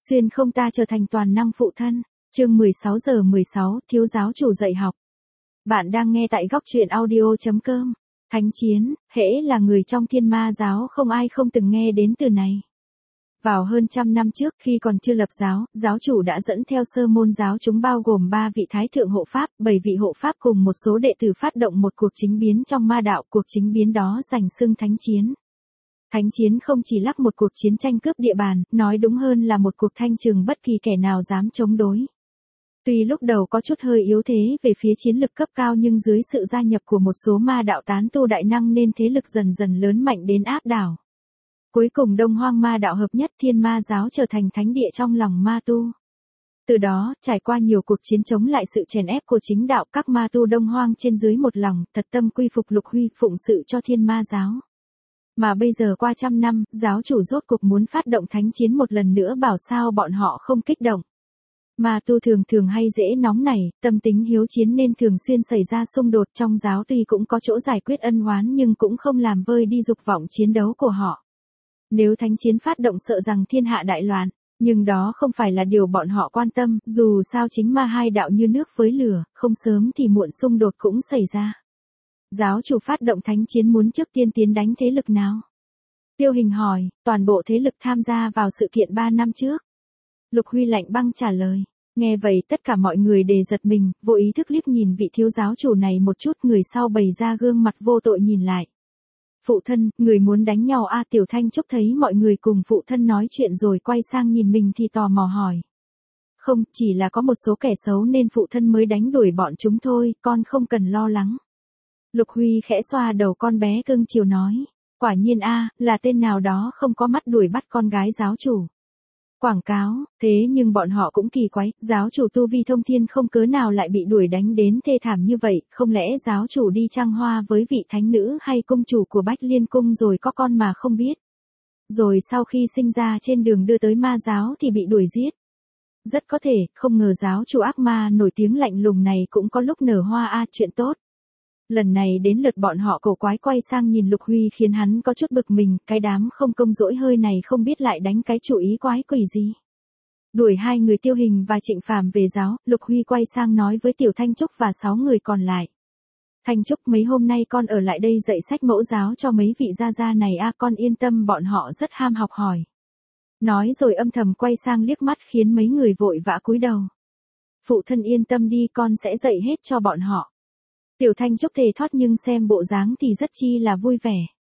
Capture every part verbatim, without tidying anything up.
Xuyên không ta trở thành toàn năng phụ thân. Chương mười sáu giờ mười sáu, thiếu giáo chủ dạy học. Bạn đang nghe tại góc truyện audio.com. Thánh chiến, hễ là người trong Thiên Ma giáo không ai không từng nghe đến từ này. Vào hơn trăm năm trước khi còn chưa lập giáo, giáo chủ đã dẫn theo sơ môn giáo chúng bao gồm ba vị thái thượng hộ pháp, bảy vị hộ pháp cùng một số đệ tử phát động một cuộc chính biến trong ma đạo. Cuộc chính biến đó giành xưng thánh chiến. Thánh chiến không chỉ lắc một cuộc chiến tranh cướp địa bàn, nói đúng hơn là một cuộc thanh trừng bất kỳ kẻ nào dám chống đối. Tuy lúc đầu có chút hơi yếu thế về phía chiến lực cấp cao nhưng dưới sự gia nhập của một số ma đạo tán tu đại năng nên thế lực dần dần lớn mạnh đến áp đảo. Cuối cùng Đông Hoang ma đạo hợp nhất, Thiên Ma giáo trở thành thánh địa trong lòng ma tu. Từ đó, trải qua nhiều cuộc chiến chống lại sự chèn ép của chính đạo, các ma tu Đông Hoang trên dưới một lòng, thật tâm quy phục Lục Huy, phụng sự cho Thiên Ma giáo. Mà bây giờ qua trăm năm, giáo chủ rốt cuộc muốn phát động thánh chiến một lần nữa, bảo sao bọn họ không kích động. Ma tu thường thường hay dễ nóng nảy, tâm tính hiếu chiến nên thường xuyên xảy ra xung đột trong giáo, tuy cũng có chỗ giải quyết ân oán nhưng cũng không làm vơi đi dục vọng chiến đấu của họ. Nếu thánh chiến phát động sợ rằng thiên hạ đại loạn, nhưng đó không phải là điều bọn họ quan tâm, dù sao chính ma hai đạo như nước với lửa, không sớm thì muộn xung đột cũng xảy ra. Giáo chủ phát động thánh chiến muốn trước tiên tiến đánh thế lực nào? Tiêu Hình hỏi, toàn bộ thế lực tham gia vào sự kiện ba năm trước. Lục Huy lạnh băng trả lời. Nghe vậy tất cả mọi người đều giật mình, vô ý thức liếc nhìn vị thiếu giáo chủ này một chút, người sau bày ra gương mặt vô tội nhìn lại. Phụ thân, người muốn đánh nhau a? Tiểu Thanh Trúc thấy mọi người cùng phụ thân nói chuyện rồi quay sang nhìn mình thì tò mò hỏi. Không, chỉ là có một số kẻ xấu nên phụ thân mới đánh đuổi bọn chúng thôi, con không cần lo lắng. Lục Huy khẽ xoa đầu con bé cưng chiều nói. Quả nhiên a, là tên nào đó không có mắt đuổi bắt con gái giáo chủ. Quảng cáo, thế nhưng bọn họ cũng kỳ quái, giáo chủ tu vi thông thiên không cớ nào lại bị đuổi đánh đến thê thảm như vậy, không lẽ giáo chủ đi trăng hoa với vị thánh nữ hay công chủ của Bách Liên Cung rồi có con mà không biết. Rồi sau khi sinh ra trên đường đưa tới ma giáo thì bị đuổi giết. Rất có thể, không ngờ giáo chủ ác ma nổi tiếng lạnh lùng này cũng có lúc nở hoa a, chuyện tốt. Lần này đến lượt bọn họ cổ quái quay sang nhìn Lục Huy khiến hắn có chút bực mình, cái đám không công dỗi hơi này không biết lại đánh cái chủ ý quái quỷ gì. Đuổi hai người Tiêu Hình và Trịnh Phàm về giáo, Lục Huy quay sang nói với Tiểu Thanh Trúc và sáu người còn lại. Thanh Trúc, mấy hôm nay con ở lại đây dạy sách mẫu giáo cho mấy vị gia gia này a, con yên tâm, bọn họ rất ham học hỏi. Nói rồi âm thầm quay sang liếc mắt khiến mấy người vội vã cúi đầu. Phụ thân yên tâm đi, con sẽ dạy hết cho bọn họ. Tiểu Thanh Trúc thề thót nhưng xem bộ dáng thì rất chi là vui vẻ.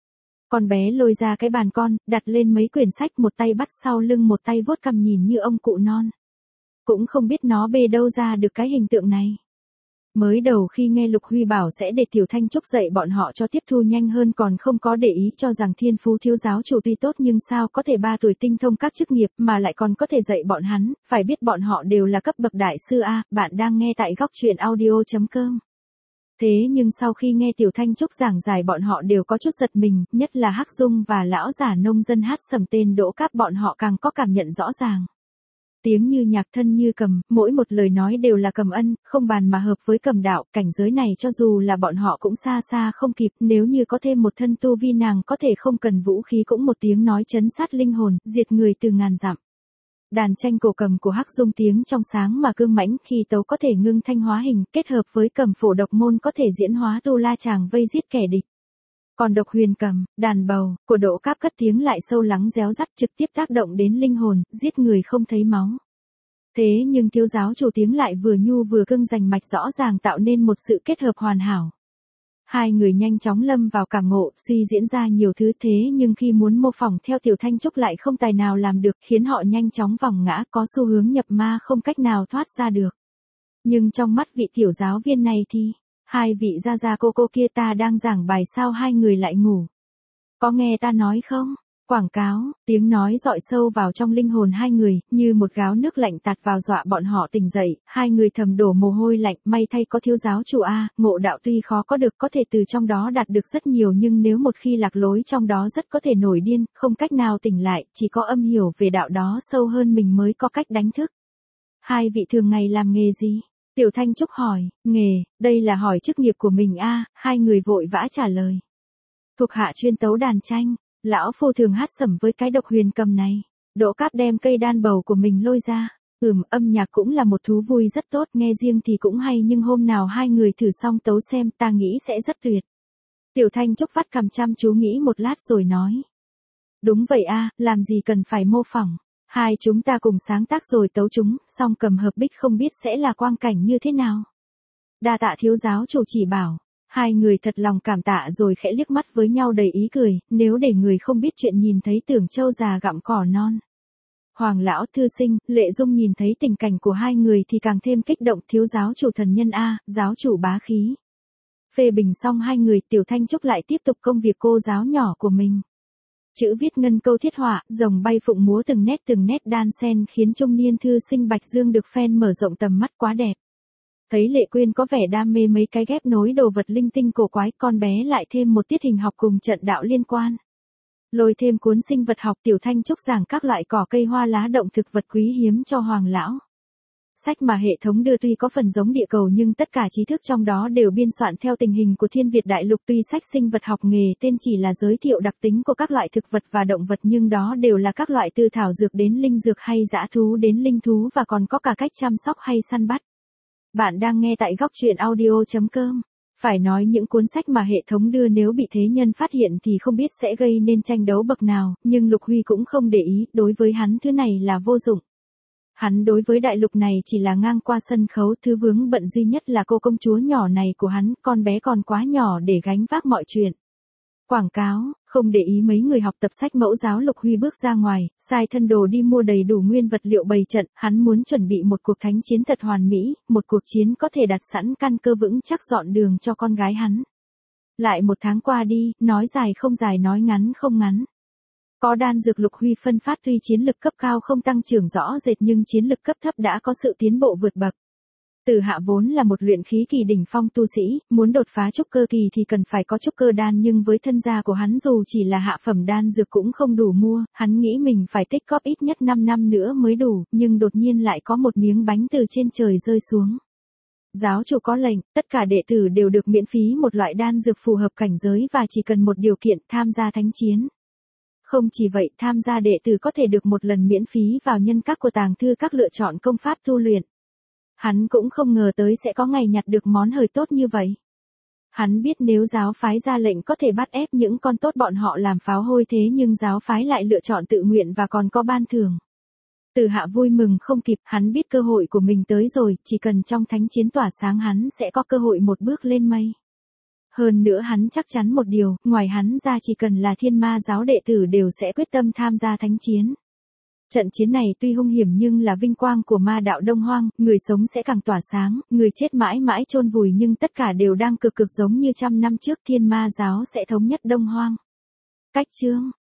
Con bé lôi ra cái bàn con, đặt lên mấy quyển sách, một tay bắt sau lưng một tay vuốt cằm nhìn như ông cụ non. Cũng không biết nó bê đâu ra được cái hình tượng này. Mới đầu khi nghe Lục Huy bảo sẽ để Tiểu Thanh Trúc dạy bọn họ cho tiếp thu nhanh hơn còn không có để ý, cho rằng thiên phú thiếu giáo chủ tuy tốt nhưng sao có thể ba tuổi tinh thông các chức nghiệp mà lại còn có thể dạy bọn hắn, phải biết bọn họ đều là cấp bậc đại sư a. Bạn đang nghe tại góc truyện audio.com. Thế nhưng sau khi nghe Tiểu Thanh Trúc giảng giải bọn họ đều có chút giật mình, nhất là Hắc Dung và lão giả nông dân Hát Sầm tên Đỗ Cáp, bọn họ càng có cảm nhận rõ ràng. Tiếng như nhạc, thân như cầm, mỗi một lời nói đều là cầm ân, không bàn mà hợp với cầm đạo, cảnh giới này cho dù là bọn họ cũng xa xa không kịp, nếu như có thêm một thân tu vi nàng có thể không cần vũ khí cũng một tiếng nói chấn sát linh hồn, diệt người từ ngàn dặm. Đàn tranh cổ cầm của Hắc Dung tiếng trong sáng mà cương mãnh, khi tấu có thể ngưng thanh hóa hình, kết hợp với cầm phổ độc môn có thể diễn hóa tu la chàng vây giết kẻ địch. Còn độc huyền cầm, đàn bầu, của Đỗ Cáp cất tiếng lại sâu lắng réo rắt, trực tiếp tác động đến linh hồn, giết người không thấy máu. Thế nhưng thiếu giáo chủ tiếng lại vừa nhu vừa cưng rành mạch rõ ràng tạo nên một sự kết hợp hoàn hảo. Hai người nhanh chóng lâm vào cảm ngộ, suy diễn ra nhiều thứ, thế nhưng khi muốn mô phỏng theo Tiểu Thanh Trúc lại không tài nào làm được, khiến họ nhanh chóng vòng ngã, có xu hướng nhập ma không cách nào thoát ra được. Nhưng trong mắt vị tiểu giáo viên này thì, hai vị gia gia cô cô kia ta đang giảng bài sao hai người lại ngủ? Có nghe ta nói không? Quảng cáo, tiếng nói dọi sâu vào trong linh hồn hai người, như một gáo nước lạnh tạt vào dọa bọn họ tỉnh dậy, hai người thầm đổ mồ hôi lạnh, may thay có thiếu giáo chủ a, ngộ đạo tuy khó có được có thể từ trong đó đạt được rất nhiều nhưng nếu một khi lạc lối trong đó rất có thể nổi điên, không cách nào tỉnh lại, chỉ có âm hiểu về đạo đó sâu hơn mình mới có cách đánh thức. Hai vị thường ngày làm nghề gì? Tiểu Thanh Trúc hỏi, nghề, đây là hỏi chức nghiệp của mình a, hai người vội vã trả lời. Thuộc hạ chuyên tấu đàn tranh. Lão phu thường hát sẩm với cái độc huyền cầm này. Đỗ Cáp đem cây đàn bầu của mình lôi ra. Ừm, âm nhạc cũng là một thú vui rất tốt, nghe riêng thì cũng hay nhưng hôm nào hai người thử xong tấu xem ta nghĩ sẽ rất tuyệt. Tiểu Thanh Trúc vắt cằm chăm chú nghĩ một lát rồi nói. Đúng vậy a, làm gì cần phải mô phỏng. Hai chúng ta cùng sáng tác rồi tấu chúng, xong cầm hợp bích không biết sẽ là quang cảnh như thế nào. Đa tạ thiếu giáo chủ chỉ bảo. Hai người thật lòng cảm tạ rồi khẽ liếc mắt với nhau đầy ý cười, nếu để người không biết chuyện nhìn thấy tưởng trâu già gặm cỏ non. Hoàng lão thư sinh, Lệ Dung nhìn thấy tình cảnh của hai người thì càng thêm kích động, thiếu giáo chủ thần nhân a, giáo chủ bá khí. Phê bình xong hai người, Tiểu Thanh Trúc lại tiếp tục công việc cô giáo nhỏ của mình. Chữ viết ngân câu thiết họa, rồng bay phụng múa từng nét từng nét đan xen khiến trung niên thư sinh Bạch Dương được fan mở rộng tầm mắt quá đẹp. Thấy Lệ Quyên có vẻ đam mê mấy cái ghép nối đồ vật linh tinh cổ quái, con bé lại thêm một tiết hình học cùng trận đạo liên quan. Lôi thêm cuốn sinh vật học, Tiểu Thanh Trúc giảng các loại cỏ cây hoa lá động thực vật quý hiếm cho Hoàng lão. Sách mà hệ thống đưa tuy có phần giống địa cầu nhưng tất cả trí thức trong đó đều biên soạn theo tình hình của Thiên Việt đại lục, tuy sách sinh vật học nghề tên chỉ là giới thiệu đặc tính của các loại thực vật và động vật nhưng đó đều là các loại từ thảo dược đến linh dược hay dã thú đến linh thú và còn có cả cách chăm sóc hay săn bắt. Bạn đang nghe tại góc truyện audio chấm com. Phải nói những cuốn sách mà hệ thống đưa nếu bị thế nhân phát hiện thì không biết sẽ gây nên tranh đấu bậc nào, nhưng Lục Huy cũng không để ý, đối với hắn thứ này là vô dụng. Hắn đối với đại lục này chỉ là ngang qua sân khấu, thứ vướng bận duy nhất là cô công chúa nhỏ này của hắn, con bé còn quá nhỏ để gánh vác mọi chuyện. Quảng cáo, không để ý mấy người học tập sách mẫu giáo, Lục Huy bước ra ngoài, sai thân đồ đi mua đầy đủ nguyên vật liệu bày trận, hắn muốn chuẩn bị một cuộc thánh chiến thật hoàn mỹ, một cuộc chiến có thể đặt sẵn căn cơ vững chắc dọn đường cho con gái hắn. Lại một tháng qua đi, nói dài không dài nói ngắn không ngắn. Có đan dược Lục Huy phân phát tuy chiến lực cấp cao không tăng trưởng rõ rệt nhưng chiến lực cấp thấp đã có sự tiến bộ vượt bậc. Từ Hạ vốn là một luyện khí kỳ đỉnh phong tu sĩ, muốn đột phá trúc cơ kỳ thì cần phải có trúc cơ đan nhưng với thân gia của hắn dù chỉ là hạ phẩm đan dược cũng không đủ mua, hắn nghĩ mình phải tích góp ít nhất năm năm nữa mới đủ, nhưng đột nhiên lại có một miếng bánh từ trên trời rơi xuống. Giáo chủ có lệnh, tất cả đệ tử đều được miễn phí một loại đan dược phù hợp cảnh giới và chỉ cần một điều kiện, tham gia thánh chiến. Không chỉ vậy, tham gia đệ tử có thể được một lần miễn phí vào nhân các của tàng thư các lựa chọn công pháp tu luyện. Hắn cũng không ngờ tới sẽ có ngày nhặt được món hời tốt như vậy. Hắn biết nếu giáo phái ra lệnh có thể bắt ép những con tốt bọn họ làm pháo hôi, thế nhưng giáo phái lại lựa chọn tự nguyện và còn có ban thưởng. Từ Hạ vui mừng không kịp, hắn biết cơ hội của mình tới rồi, chỉ cần trong thánh chiến tỏa sáng hắn sẽ có cơ hội một bước lên mây. Hơn nữa hắn chắc chắn một điều, ngoài hắn ra chỉ cần là thiên ma giáo đệ tử đều sẽ quyết tâm tham gia thánh chiến. Trận chiến này tuy hung hiểm nhưng là vinh quang của ma đạo Đông Hoang, người sống sẽ càng tỏa sáng, người chết mãi mãi chôn vùi nhưng tất cả đều đang cực cực giống như trăm năm trước thiên ma giáo sẽ thống nhất Đông Hoang. Cách chương